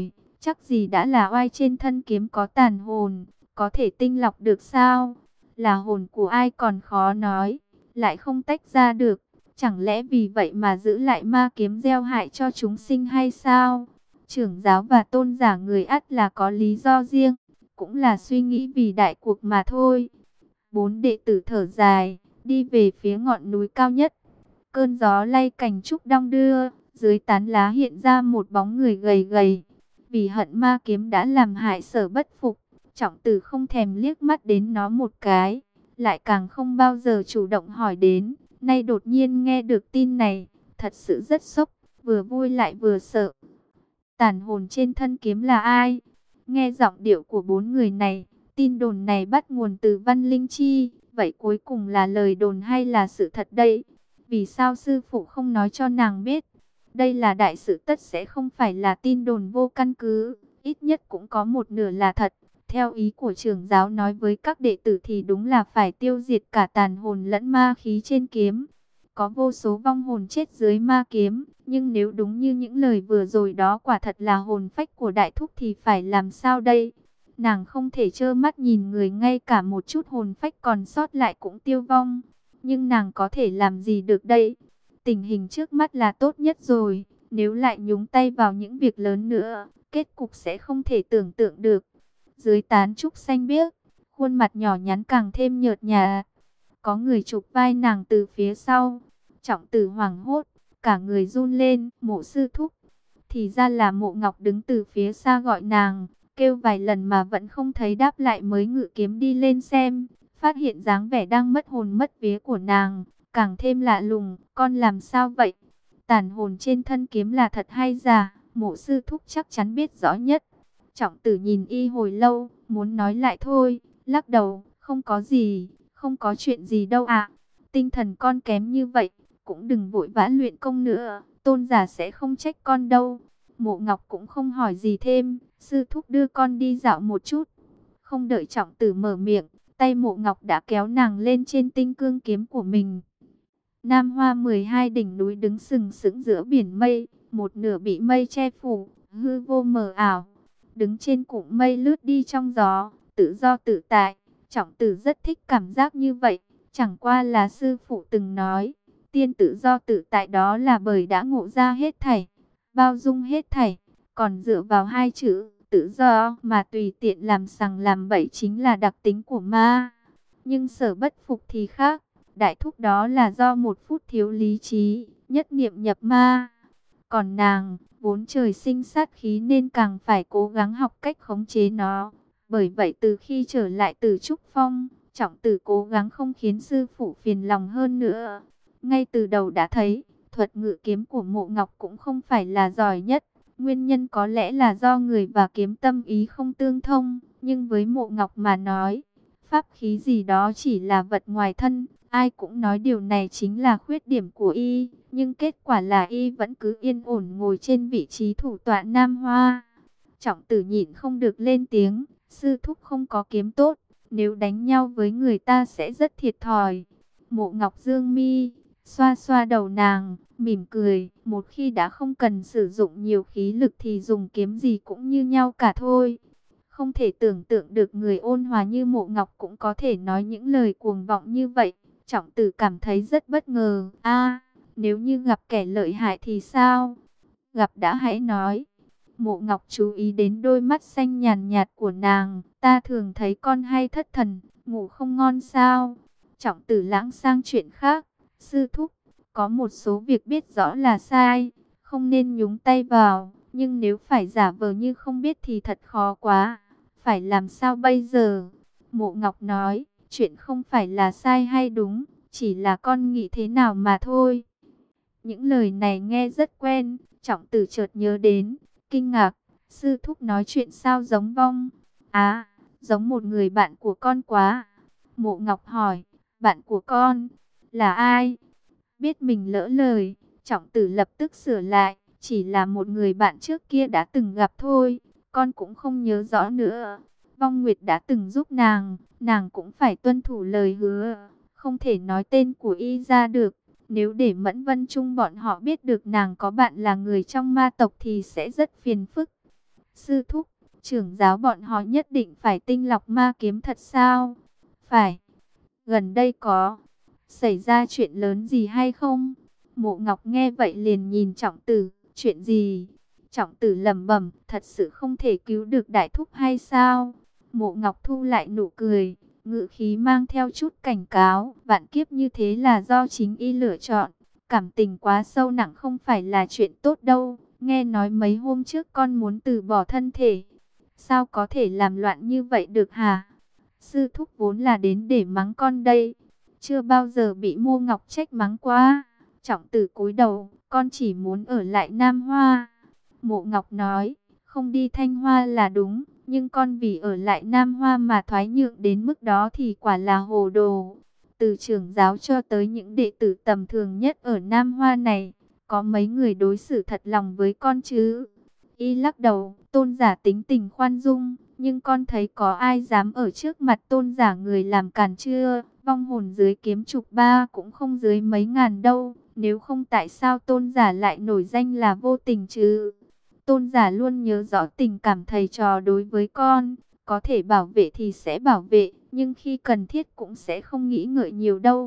chắc gì đã là oai, trên thân kiếm có tàn hồn, có thể tinh lọc được sao? Là hồn của ai còn khó nói, lại không tách ra được. Chẳng lẽ vì vậy mà giữ lại ma kiếm gieo hại cho chúng sinh hay sao? Trưởng giáo và tôn giả người ắt là có lý do riêng, cũng là suy nghĩ vì đại cuộc mà thôi. Bốn đệ tử thở dài, đi về phía ngọn núi cao nhất. Cơn gió lay cành trúc đong đưa, dưới tán lá hiện ra một bóng người gầy gầy. Vì hận ma kiếm đã làm hại Sở Bất Phục, Trọng Tử không thèm liếc mắt đến nó một cái, lại càng không bao giờ chủ động hỏi đến. Nay đột nhiên nghe được tin này, thật sự rất sốc, vừa vui lại vừa sợ. Tàn hồn trên thân kiếm là ai? Nghe giọng điệu của bốn người này, tin đồn này bắt nguồn từ Văn Linh Chi, vậy cuối cùng là lời đồn hay là sự thật đây? Vì sao sư phụ không nói cho nàng biết? Đây là đại sự, tất sẽ không phải là tin đồn vô căn cứ, ít nhất cũng có một nửa là thật. Theo ý của trưởng giáo nói với các đệ tử thì đúng là phải tiêu diệt cả tàn hồn lẫn ma khí trên kiếm. Có vô số vong hồn chết dưới ma kiếm, nhưng nếu đúng như những lời vừa rồi đó quả thật là hồn phách của đại thúc thì phải làm sao đây? Nàng không thể trơ mắt nhìn người ngay cả một chút hồn phách còn sót lại cũng tiêu vong. Nhưng nàng có thể làm gì được đây? Tình hình trước mắt là tốt nhất rồi, nếu lại nhúng tay vào những việc lớn nữa, kết cục sẽ không thể tưởng tượng được. Dưới tán trúc xanh biếc, khuôn mặt nhỏ nhắn càng thêm nhợt nhạt. Có người chụp vai nàng từ phía sau. Trọng Tử hoảng hốt, cả người run lên. Mộ sư thúc. Thì ra là Mộ Ngọc đứng từ phía xa gọi nàng, kêu vài lần mà vẫn không thấy đáp lại, mới ngự kiếm đi lên xem. Phát hiện dáng vẻ đang mất hồn mất vía của nàng, càng thêm lạ lùng. Con làm sao vậy? Tàn hồn trên thân kiếm là thật hay giả? Mộ sư thúc chắc chắn biết rõ nhất. Trọng Tử nhìn y hồi lâu, muốn nói lại thôi, lắc đầu, không có gì, không có chuyện gì đâu ạ. Tinh thần con kém như vậy, cũng đừng vội vã luyện công nữa, tôn giả sẽ không trách con đâu. Mộ Ngọc cũng không hỏi gì thêm, sư thúc đưa con đi dạo một chút. Không đợi Trọng Tử mở miệng, tay Mộ Ngọc đã kéo nàng lên trên tinh cương kiếm của mình. Nam Hoa mười hai đỉnh núi đứng sừng sững giữa biển mây, một nửa bị mây che phủ, hư vô mờ ảo. Đứng trên cụm mây lướt đi trong gió, tự do tự tại. Trọng Tử rất thích cảm giác như vậy. Chẳng qua là sư phụ từng nói, tiên tự do tự tại đó là bởi đã ngộ ra hết thảy, bao dung hết thảy. Còn dựa vào hai chữ tự do mà tùy tiện làm sằng làm bậy chính là đặc tính của ma. Nhưng Sở Bất Phục thì khác. Đại thúc đó là do một phút thiếu lý trí, nhất niệm nhập ma. Còn nàng, vốn trời sinh sát khí nên càng phải cố gắng học cách khống chế nó. Bởi vậy từ khi trở lại từ Trúc Phong, Trọng Tử cố gắng không khiến sư phụ phiền lòng hơn nữa. Ngay từ đầu đã thấy, thuật ngự kiếm của Mộ Ngọc cũng không phải là giỏi nhất. Nguyên nhân có lẽ là do người và kiếm tâm ý không tương thông. Nhưng với Mộ Ngọc mà nói, pháp khí gì đó chỉ là vật ngoài thân. Ai cũng nói điều này chính là khuyết điểm của y, nhưng kết quả là y vẫn cứ yên ổn ngồi trên vị trí thủ tọa Nam Hoa. Trọng Tử nhịn không được lên tiếng, sư thúc không có kiếm tốt, nếu đánh nhau với người ta sẽ rất thiệt thòi. Mộ Ngọc dương mi, xoa xoa đầu nàng, mỉm cười, một khi đã không cần sử dụng nhiều khí lực thì dùng kiếm gì cũng như nhau cả thôi. Không thể tưởng tượng được người ôn hòa như Mộ Ngọc cũng có thể nói những lời cuồng vọng như vậy. Trọng Tử cảm thấy rất bất ngờ. A, nếu như gặp kẻ lợi hại thì sao? Gặp đã hãy nói. Mộ Ngọc chú ý đến đôi mắt xanh nhàn nhạt của nàng. Ta thường thấy con hay thất thần, ngủ không ngon sao? Trọng Tử lãng sang chuyện khác. Sư thúc, có một số việc biết rõ là sai, không nên nhúng tay vào. Nhưng nếu phải giả vờ như không biết thì thật khó quá. Phải làm sao bây giờ? Mộ Ngọc nói. Chuyện không phải là sai hay đúng, chỉ là con nghĩ thế nào mà thôi. Những lời này nghe rất quen, Trọng Tử chợt nhớ đến, kinh ngạc, sư thúc nói chuyện sao giống vong. À, giống một người bạn của con quá. Mộ Ngọc hỏi, bạn của con, là ai? Biết mình lỡ lời, Trọng Tử lập tức sửa lại, chỉ là một người bạn trước kia đã từng gặp thôi, con cũng không nhớ rõ nữa. Vong Nguyệt đã từng giúp nàng, nàng cũng phải tuân thủ lời hứa, không thể nói tên của y ra được. Nếu để Mẫn Vân Trung bọn họ biết được nàng có bạn là người trong ma tộc thì sẽ rất phiền phức. Sư thúc, trưởng giáo bọn họ nhất định phải tinh lọc ma kiếm thật sao? Phải. Gần đây có xảy ra chuyện lớn gì hay không? Mộ Ngọc nghe vậy liền nhìn Trọng Tử, chuyện gì? Trọng Tử lẩm bẩm, thật sự không thể cứu được đại thúc hay sao? Mộ Ngọc thu lại nụ cười, ngữ khí mang theo chút cảnh cáo, vạn kiếp như thế là do chính y lựa chọn, cảm tình quá sâu nặng không phải là chuyện tốt đâu. Nghe nói mấy hôm trước con muốn từ bỏ thân thể, sao có thể làm loạn như vậy được hả? Sư thúc vốn là đến để mắng con đây, chưa bao giờ bị Mộ Ngọc trách mắng quá. Trọng Tử cúi đầu, con chỉ muốn ở lại Nam Hoa. Mộ Ngọc nói, không đi Thanh Hoa là đúng, nhưng con vì ở lại Nam Hoa mà thoái nhượng đến mức đó thì quả là hồ đồ. Từ trưởng giáo cho tới những đệ tử tầm thường nhất ở Nam Hoa này, có mấy người đối xử thật lòng với con chứ? Y lắc đầu, Tôn giả tính tình khoan dung, nhưng con thấy có ai dám ở trước mặt Tôn giả người làm càn chưa? Vong hồn dưới kiếm trục ba cũng không dưới mấy ngàn đâu, nếu không tại sao Tôn giả lại nổi danh là vô tình chứ? Tôn giả luôn nhớ rõ tình cảm thầy trò đối với con, có thể bảo vệ thì sẽ bảo vệ, nhưng khi cần thiết cũng sẽ không nghĩ ngợi nhiều đâu.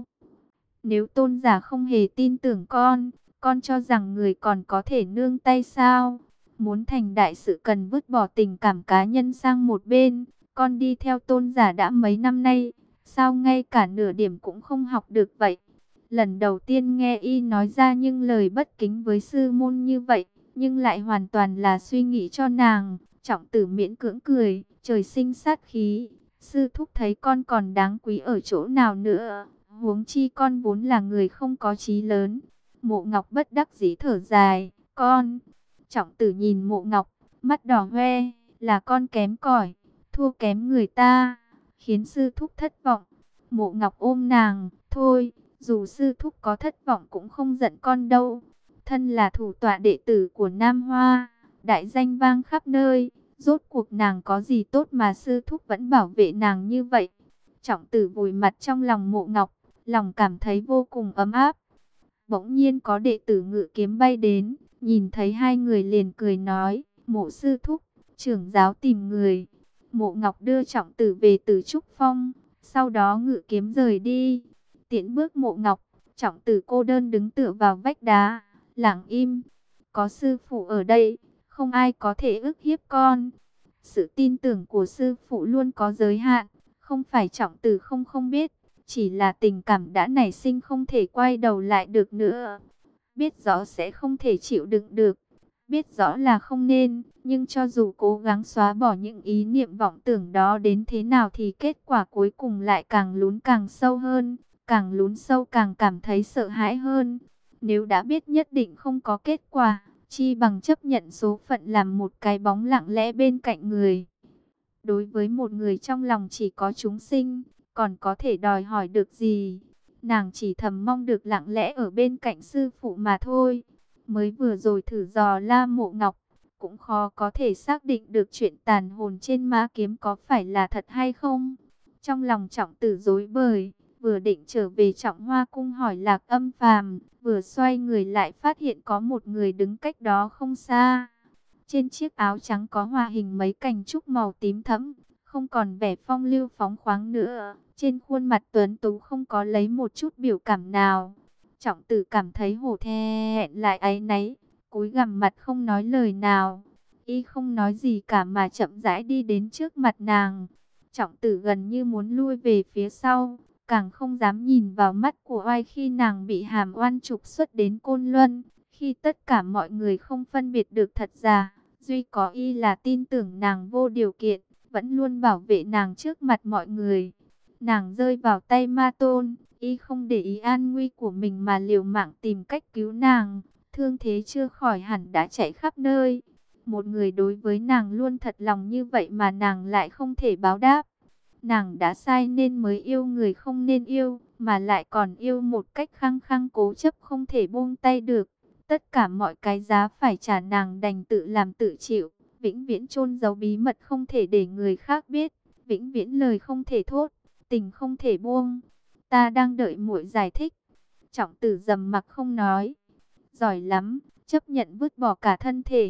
Nếu Tôn giả không hề tin tưởng con, con cho rằng người còn có thể nương tay sao? Muốn thành đại sự cần vứt bỏ tình cảm cá nhân sang một bên. Con đi theo Tôn giả đã mấy năm nay, sao ngay cả nửa điểm cũng không học được vậy? Lần đầu tiên nghe y nói ra những lời bất kính với sư môn như vậy, nhưng lại hoàn toàn là suy nghĩ cho nàng. Trọng Tử miễn cưỡng cười, trời sinh sát khí. Sư thúc thấy con còn đáng quý ở chỗ nào nữa? Huống chi con vốn là người không có chí lớn. Mộ Ngọc bất đắc dĩ thở dài, con. Trọng Tử nhìn Mộ Ngọc, mắt đỏ hoe, là con kém cỏi, thua kém người ta, khiến sư thúc thất vọng. Mộ Ngọc ôm nàng, thôi, dù sư thúc có thất vọng cũng không giận con đâu. Thân là thủ tọa đệ tử của Nam Hoa, đại danh vang khắp nơi, rốt cuộc nàng có gì tốt mà sư thúc vẫn bảo vệ nàng như vậy? Trọng Tử vùi mặt trong lòng Mộ Ngọc, lòng cảm thấy vô cùng ấm áp. Bỗng nhiên có đệ tử ngự kiếm bay đến, nhìn thấy hai người liền cười nói, Mộ sư thúc, trưởng giáo tìm người. Mộ Ngọc đưa Trọng Tử về Tử Trúc Phong, sau đó ngự kiếm rời đi. Tiễn bước Mộ Ngọc, Trọng Tử cô đơn đứng tựa vào vách đá, lặng im. Có sư phụ ở đây, không ai có thể ức hiếp con. Sự tin tưởng của sư phụ luôn có giới hạn, không phải Trọng Tử không không biết, chỉ là tình cảm đã nảy sinh không thể quay đầu lại được nữa. Biết rõ sẽ không thể chịu đựng được, biết rõ là không nên, nhưng cho dù cố gắng xóa bỏ những ý niệm vọng tưởng đó đến thế nào thì kết quả cuối cùng lại càng lún càng sâu hơn, càng lún sâu càng cảm thấy sợ hãi hơn. Nếu đã biết nhất định không có kết quả, chi bằng chấp nhận số phận làm một cái bóng lặng lẽ bên cạnh người. Đối với một người trong lòng chỉ có chúng sinh, còn có thể đòi hỏi được gì? Nàng chỉ thầm mong được lặng lẽ ở bên cạnh sư phụ mà thôi. Mới vừa rồi thử dò la Mộ Ngọc, cũng khó có thể xác định được chuyện tàn hồn trên ma kiếm có phải là thật hay không. Trong lòng Trọng Tử rối bời, vừa định trở về Trọng Hoa cung hỏi Lạc Âm Phàm, vừa xoay người lại phát hiện có một người đứng cách đó không xa. Trên chiếc áo trắng có hòa hình mấy cành trúc màu tím thẫm, không còn vẻ phong lưu phóng khoáng nữa. Trên khuôn mặt tuấn tú không có lấy một chút biểu cảm nào. Trọng Tử cảm thấy hổ thẹn lại áy náy, cúi gằm mặt không nói lời nào. Y không nói gì cả mà chậm rãi đi đến trước mặt nàng. Trọng Tử gần như muốn lui về phía sau, càng không dám nhìn vào mắt của oai khi nàng bị hàm oan trục xuất đến Côn Luân. Khi tất cả mọi người không phân biệt được thật giả, duy có Y là tin tưởng nàng vô điều kiện, vẫn luôn bảo vệ nàng trước mặt mọi người. Nàng rơi vào tay Ma Tôn, Y không để ý an nguy của mình mà liều mạng tìm cách cứu nàng. Thương thế chưa khỏi hẳn đã chạy khắp nơi. Một người đối với nàng luôn thật lòng như vậy mà nàng lại không thể báo đáp. Nàng đã sai nên mới yêu người không nên yêu, mà lại còn yêu một cách khăng khăng cố chấp không thể buông tay được. Tất cả mọi cái giá phải trả nàng đành tự làm tự chịu, vĩnh viễn chôn giấu bí mật không thể để người khác biết, vĩnh viễn lời không thể thốt, tình không thể buông. Ta đang đợi muội giải thích. Trọng Tử trầm mặc không nói. Giỏi lắm, chấp nhận vứt bỏ cả thân thể,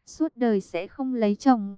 suốt đời sẽ không lấy chồng.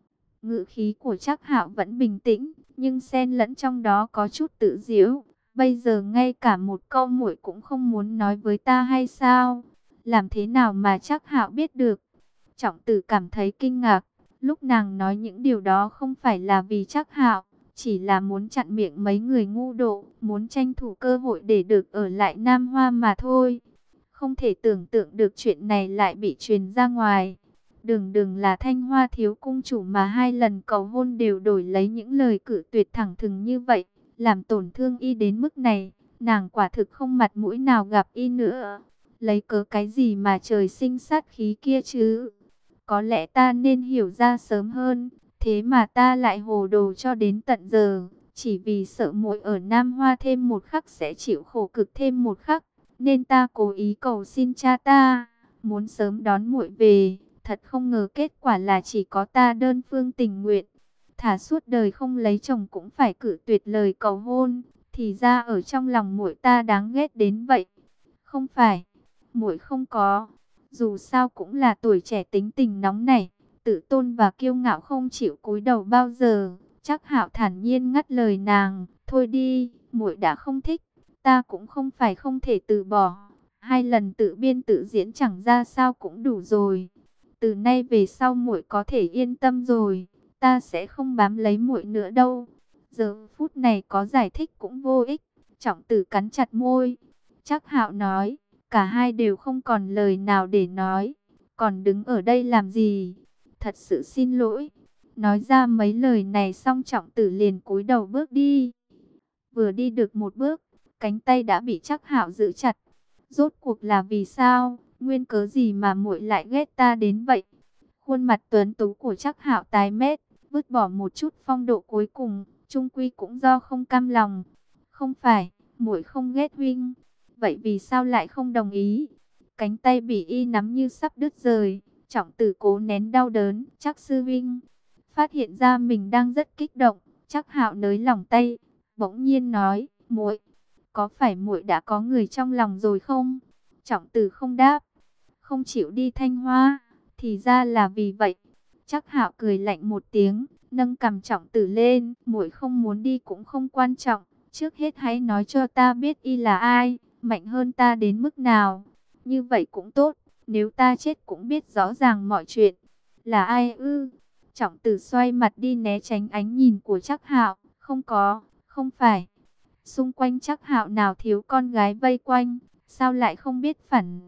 Ngữ khí của Trác Hạo vẫn bình tĩnh, nhưng xen lẫn trong đó có chút tự giễu. Bây giờ ngay cả một câu muội cũng không muốn nói với ta hay sao? Làm thế nào mà Trác Hạo biết được? Trọng Tử cảm thấy kinh ngạc. Lúc nàng nói những điều đó không phải là vì Trác Hạo, chỉ là muốn chặn miệng mấy người ngu độn, muốn tranh thủ cơ hội để được ở lại Nam Hoa mà thôi. Không thể tưởng tượng được chuyện này lại bị truyền ra ngoài. Đường đường là Thanh Hoa thiếu cung chủ mà hai lần cầu hôn đều đổi lấy những lời cự tuyệt thẳng thừng như vậy, làm tổn thương y đến mức này, nàng quả thực không mặt mũi nào gặp y nữa. Lấy cớ cái gì mà trời sinh sát khí kia chứ? Có lẽ ta nên hiểu ra sớm hơn, thế mà ta lại hồ đồ cho đến tận giờ, chỉ vì sợ muội ở Nam Hoa thêm một khắc sẽ chịu khổ cực thêm một khắc, nên ta cố ý cầu xin cha ta, muốn sớm đón muội về. Thật không ngờ kết quả là chỉ có ta đơn phương tình nguyện. Thả suốt đời không lấy chồng cũng phải cự tuyệt lời cầu hôn, thì ra ở trong lòng muội ta đáng ghét đến vậy. Không phải, muội không có. Dù sao cũng là tuổi trẻ tính tình nóng nảy, tự tôn và kiêu ngạo không chịu cúi đầu bao giờ. Trác Hạo thản nhiên ngắt lời nàng, thôi đi, muội đã không thích, ta cũng không phải không thể từ bỏ. Hai lần tự biên tự diễn chẳng ra sao cũng đủ rồi. Từ nay về sau muội có thể yên tâm rồi, ta sẽ không bám lấy muội nữa đâu. Giờ phút này có giải thích cũng vô ích. Trọng Tử cắn chặt môi. Trác Hạo nói, cả hai đều không còn lời nào để nói. Còn đứng ở đây làm gì? Thật sự xin lỗi. Nói ra mấy lời này xong Trọng Tử liền cúi đầu bước đi. Vừa đi được một bước, cánh tay đã bị Trác Hạo giữ chặt. Rốt cuộc là vì sao? Nguyên cớ gì mà muội lại ghét ta đến vậy? Khuôn mặt tuấn tú của Trác Hạo tái mét, vứt bỏ một chút phong độ cuối cùng, chung quy cũng do không cam lòng. Không phải, muội không ghét huynh, vậy vì sao lại không đồng ý? Cánh tay bị y nắm như sắp đứt rời, Trọng Tử cố nén đau đớn. Trác sư huynh phát hiện ra mình đang rất kích động, Trác Hạo nới lỏng tay, bỗng nhiên nói, muội, có phải muội đã có người trong lòng rồi không? Trọng Tử không đáp, không chịu đi Thanh Hoa, thì ra là vì vậy. Trác Hạo cười lạnh một tiếng, nâng cằm Trọng Tử lên, muội không muốn đi cũng không quan trọng, trước hết hãy nói cho ta biết y là ai, mạnh hơn ta đến mức nào. Như vậy cũng tốt, nếu ta chết cũng biết rõ ràng mọi chuyện. Là ai ư? Trọng Tử xoay mặt đi né tránh ánh nhìn của Trác Hạo, không có, không phải. Xung quanh Trác Hạo nào thiếu con gái vây quanh, sao lại không biết phản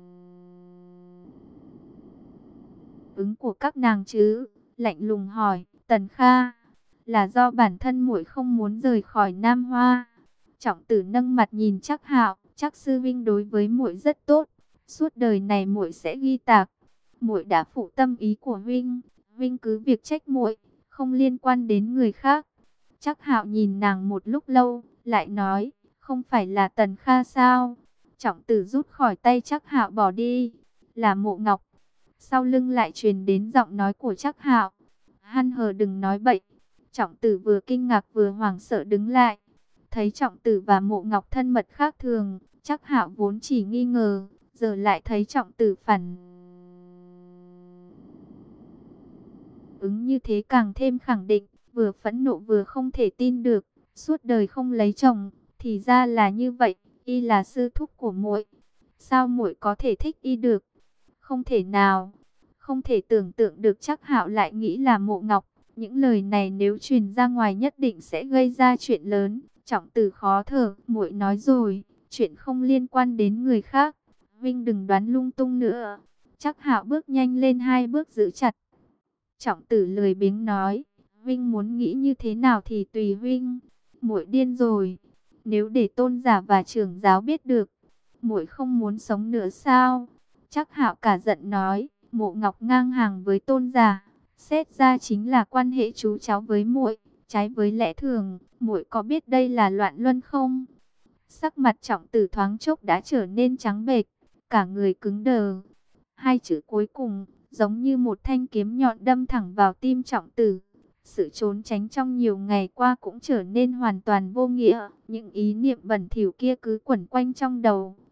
ứng của các nàng chứ? Lạnh lùng hỏi, Tần Kha, là do bản thân muội không muốn rời khỏi Nam Hoa. Trọng Tử nâng mặt nhìn Trác Hạo, Trác sư vinh đối với muội rất tốt, suốt đời này muội sẽ ghi tạc. Muội đã phụ tâm ý của huynh, huynh cứ việc trách muội, không liên quan đến người khác. Trác Hạo nhìn nàng một lúc lâu, lại nói, không phải là Tần Kha sao? Trọng Tử rút khỏi tay Trác Hạo bỏ đi, là Mộ Ngọc. Sau lưng lại truyền đến giọng nói của Trác Hạo, hắn hờ đừng nói bậy. Trọng Tử vừa kinh ngạc vừa hoảng sợ đứng lại, thấy Trọng Tử và Mộ Ngọc thân mật khác thường. Trác Hạo vốn chỉ nghi ngờ, giờ lại thấy Trọng Tử phản ứng như thế càng thêm khẳng định, vừa phẫn nộ vừa không thể tin được. Suốt đời không lấy chồng, thì ra là như vậy, y là sư thúc của muội. Sao muội có thể thích y được? Không thể nào, không thể tưởng tượng được Trác Hạo lại nghĩ là Mộ Ngọc. Những lời này nếu truyền ra ngoài nhất định sẽ gây ra chuyện lớn. Trọng Tử khó thở, muội nói rồi, chuyện không liên quan đến người khác, huynh đừng đoán lung tung nữa. Trác Hạo bước nhanh lên hai bước giữ chặt. Trọng Tử lười biếng nói, huynh muốn nghĩ như thế nào thì tùy huynh. Muội điên rồi, nếu để tôn giả và trưởng giáo biết được, muội không muốn sống nữa sao? Trác Hạo cả giận nói, Mộ Ngọc ngang hàng với tôn giả, xét ra chính là quan hệ chú cháu với muội, trái với lẽ thường, muội có biết đây là loạn luân không? Sắc mặt Trọng Tử thoáng chốc đã trở nên trắng bệch, cả người cứng đờ. Hai chữ cuối cùng giống như một thanh kiếm nhọn đâm thẳng vào tim Trọng Tử. Sự trốn tránh trong nhiều ngày qua cũng trở nên hoàn toàn vô nghĩa. Những ý niệm bẩn thỉu kia cứ quẩn quanh trong đầu,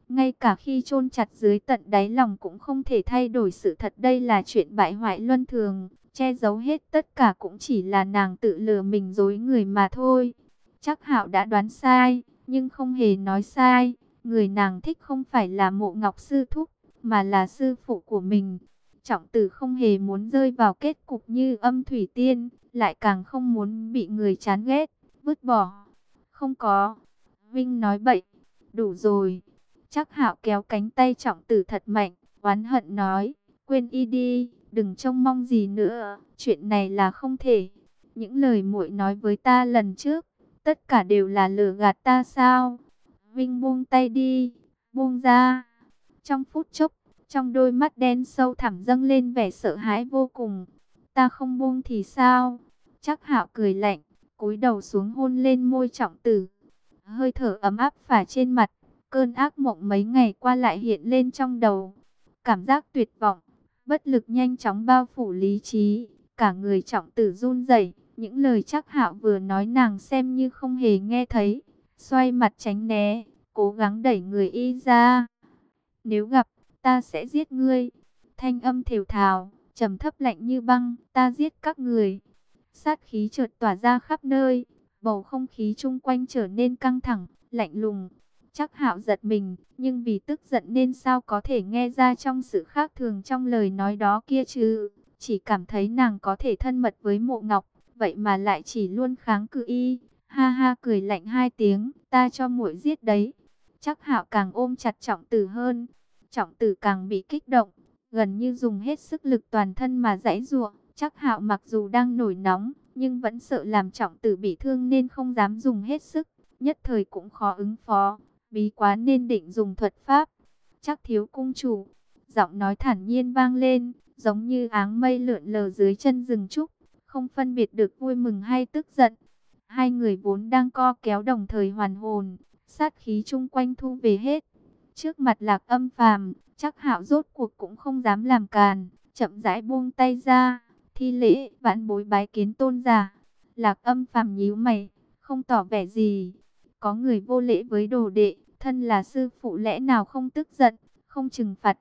Ngay cả khi chôn chặt dưới tận đáy lòng cũng không thể thay đổi sự thật, đây là chuyện bại hoại luân thường. Che giấu hết tất cả cũng chỉ là nàng tự lừa mình dối người mà thôi. Chắc Hạo đã đoán sai, nhưng không hề nói sai. Người nàng thích không phải là Mộ Ngọc sư thúc, mà là sư phụ của mình. Trọng Tử không hề muốn rơi vào kết cục như Âm Thủy Tiên, lại càng không muốn bị người chán ghét, vứt bỏ. Không có. Vinh nói bậy. Đủ rồi. Chắc Hạo kéo cánh tay Trọng Tử thật mạnh, oán hận nói, quên y đi, đừng trông mong gì nữa, chuyện này là không thể. Những lời muội nói với ta lần trước, tất cả đều là lừa gạt ta sao? Vinh buông tay đi, buông ra. Trong phút chốc, trong đôi mắt đen sâu thẳm dâng lên vẻ sợ hãi vô cùng. Ta không buông thì sao? Chắc Hạo cười lạnh, cúi đầu xuống hôn lên môi Trọng Tử. Hơi thở ấm áp phả trên mặt. Cơn ác mộng mấy ngày qua lại hiện lên trong đầu. Cảm giác tuyệt vọng, bất lực nhanh chóng bao phủ lý trí. Cả người Trọng Tử run rẩy. Những lời Trác Hạo vừa nói nàng xem như không hề nghe thấy. Xoay mặt tránh né, cố gắng đẩy người y ra. Nếu gặp, ta sẽ giết ngươi. Thanh âm thều thào, trầm thấp lạnh như băng. Ta giết các người. Sát khí chợt tỏa ra khắp nơi. Bầu không khí chung quanh trở nên căng thẳng, lạnh lùng. Chắc Hạo giật mình, nhưng vì tức giận nên sao có thể nghe ra trong sự khác thường trong lời nói đó kia chứ. Chỉ cảm thấy nàng có thể thân mật với Mộ Ngọc, vậy mà lại chỉ luôn kháng cự y. Ha ha cười lạnh hai tiếng, ta cho muội giết đấy. Chắc Hạo càng ôm chặt Trọng Tử hơn. Trọng Tử càng bị kích động, gần như dùng hết sức lực toàn thân mà giãy giụa. Chắc Hạo mặc dù đang nổi nóng, nhưng vẫn sợ làm Trọng Tử bị thương nên không dám dùng hết sức. Nhất thời cũng khó ứng phó. Bí quá nên định dùng thuật pháp. Chắc thiếu cung chủ. Giọng nói thản nhiên vang lên, giống như áng mây lượn lờ dưới chân rừng trúc, không phân biệt được vui mừng hay tức giận. Hai người vốn đang co kéo đồng thời hoàn hồn, sát khí chung quanh thu về hết. Trước mặt Lạc Âm Phàm, Chắc Hạo rốt cuộc cũng không dám làm càn, chậm rãi buông tay ra, thi lễ vãn bối bái kiến tôn giả. Lạc Âm Phàm nhíu mày, không tỏ vẻ gì. Có người vô lễ với đồ đệ, thân là sư phụ lẽ nào không tức giận, không trừng phạt.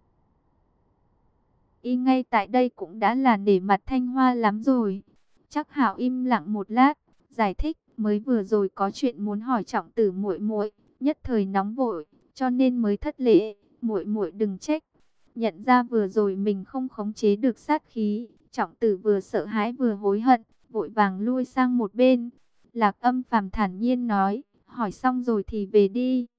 Y ngay tại đây cũng đã là nể mặt Thanh Hoa lắm rồi. Chắc Hạo im lặng một lát, giải thích, mới vừa rồi có chuyện muốn hỏi Trọng Tử muội muội, nhất thời nóng vội, cho nên mới thất lễ, muội muội đừng trách. Nhận ra vừa rồi mình không khống chế được sát khí, Trọng Tử vừa sợ hãi vừa hối hận, vội vàng lui sang một bên. Lạc Âm Phàm thản nhiên nói, hỏi xong rồi thì về đi.